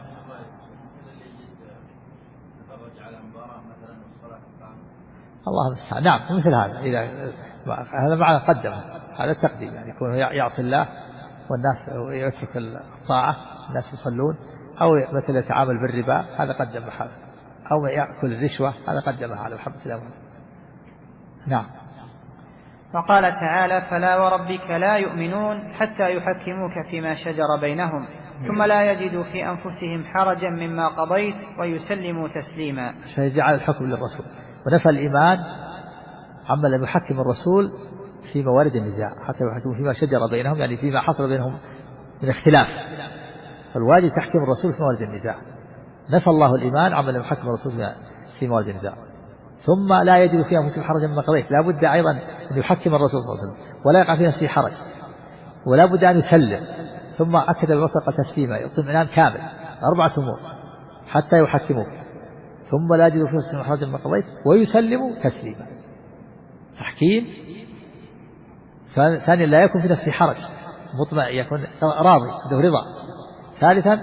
الله المستعان. نعم، مثل هذا، إذا هذا معنى قدمه، هذا التقديم، يعني يكون يعصي الله والناس يترك الطاعة، الناس يصلون، أو مثل يتعامل بالربا، هذا قدم محبة، أو يأكل الرشوة، هذا قدمها على محبة الله. نعم. وقال تعالى: فلا وربك لا يؤمنون حتى يحكموك فيما شجر بينهم ثم لا يجدوا في أنفسهم حرجا مما قضيت ويسلموا تسليما. فيجعل الحكم للرسول، ونفى الإيمان عما لم يحكم الرسول في موارد النزاع حتى يحكموا فيما شجر بينهم، يعني فيما حصل بينهم من اختلاف، فالواجب تحكيم الرسول في موارد النزاع. نفى الله الإيمان عما لم يحكم الرسول في موارد النزاع. ثم لا يجد في أنفسهم حرجا مما قضيت، لا بد أيضا أن يحكم الرسول صلى الله عليه وسلم ولا يقع في نفسه حرج، ولا بد أن يسلم. ثم أكد الوثق تسليما، اطمئنان كامل، 4 أمور حتى يحكموه. ثم لا يجد في نفسهم حرجا مما قضيت ويسلموا تسليما. تحكيم. ثانيا لا يكون في نفسه حرج، مطمئن، يكون راضي عنده رضا. ثالثا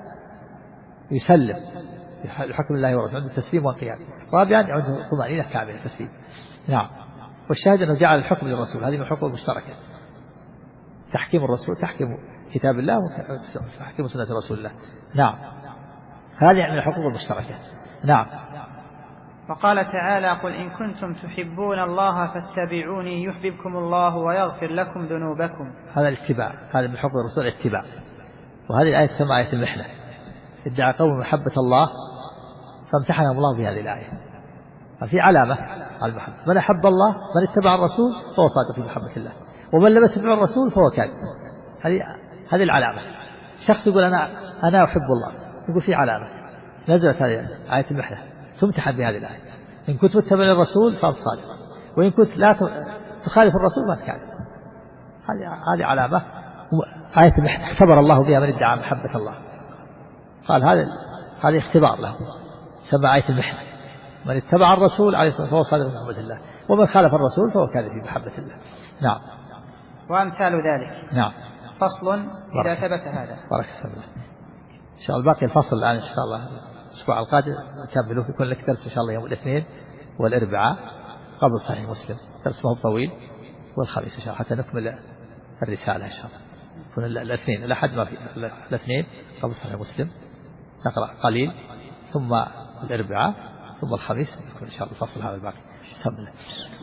يسلم لحكم الله ورسوله، عنده تسليم وانقياد. رابعا عنده طمأنينة كاملة، تسليم. نعم. والشاهد أنه جعل الحكم للرسول، هذه من الحقوق المشتركة، تحكيم الرسول، تحكيم كتاب الله وتحكيم سنة رسول الله. نعم، هذه من الحقوق المشتركة. نعم. وقال تعالى: قل إن كنتم تحبون الله فاتبعوني يحببكم الله ويغفر لكم ذنوبكم. هذا الاتباع، هذا من حقوق الرسول الاتباع. وهذه الآية تسمى آية المحنة. ادعى قوم محبة الله فامتحنهم الله بهذه الآية. ففي علامة على المحبة، من أحب الله، من اتبع الرسول فهو صادق في محبة الله، ومن لم يتبع الرسول فهو كاذب. هذه العلامة. شخص يقول أنا أحب الله، يقول في علامة، نزلت هذه آية المحنة، تمتحن بهذه الآية. إن كنت متبع للرسول فأنت صادق، وإن كنت لا تخالف الرسول فأنت كاذب. هذه علامة آية المحنة اختبر الله بها من ادعى محبة الله. قال هذا اختبار له، سمى آية المحنة. من اتبع الرسول عليه الصلاة والسلام فهو صادق في محبة الله، ومن خالف الرسول فهو كاذب في محبة الله. نعم. وأمثال ذلك. نعم. فصل إذا ثبت هذا. بارك الله. إن شاء الله باقي الفصل الآن، إن شاء الله الأسبوع القادم نكمله، يكون لك درس إن شاء الله يوم الاثنين والأربعاء قبل صحيح مسلم، درس ما هو طويل، والخميس إن شاء الله حتى نكمل الرسالة إن شاء الله. يكون الاثنين، الأحد ما في، الاثنين قبل صحيح مسلم نقرأ قليل، ثم الأربعاء، ثم الخميس يكون إن شاء الله الفصل هذا الباقي. بسم الله.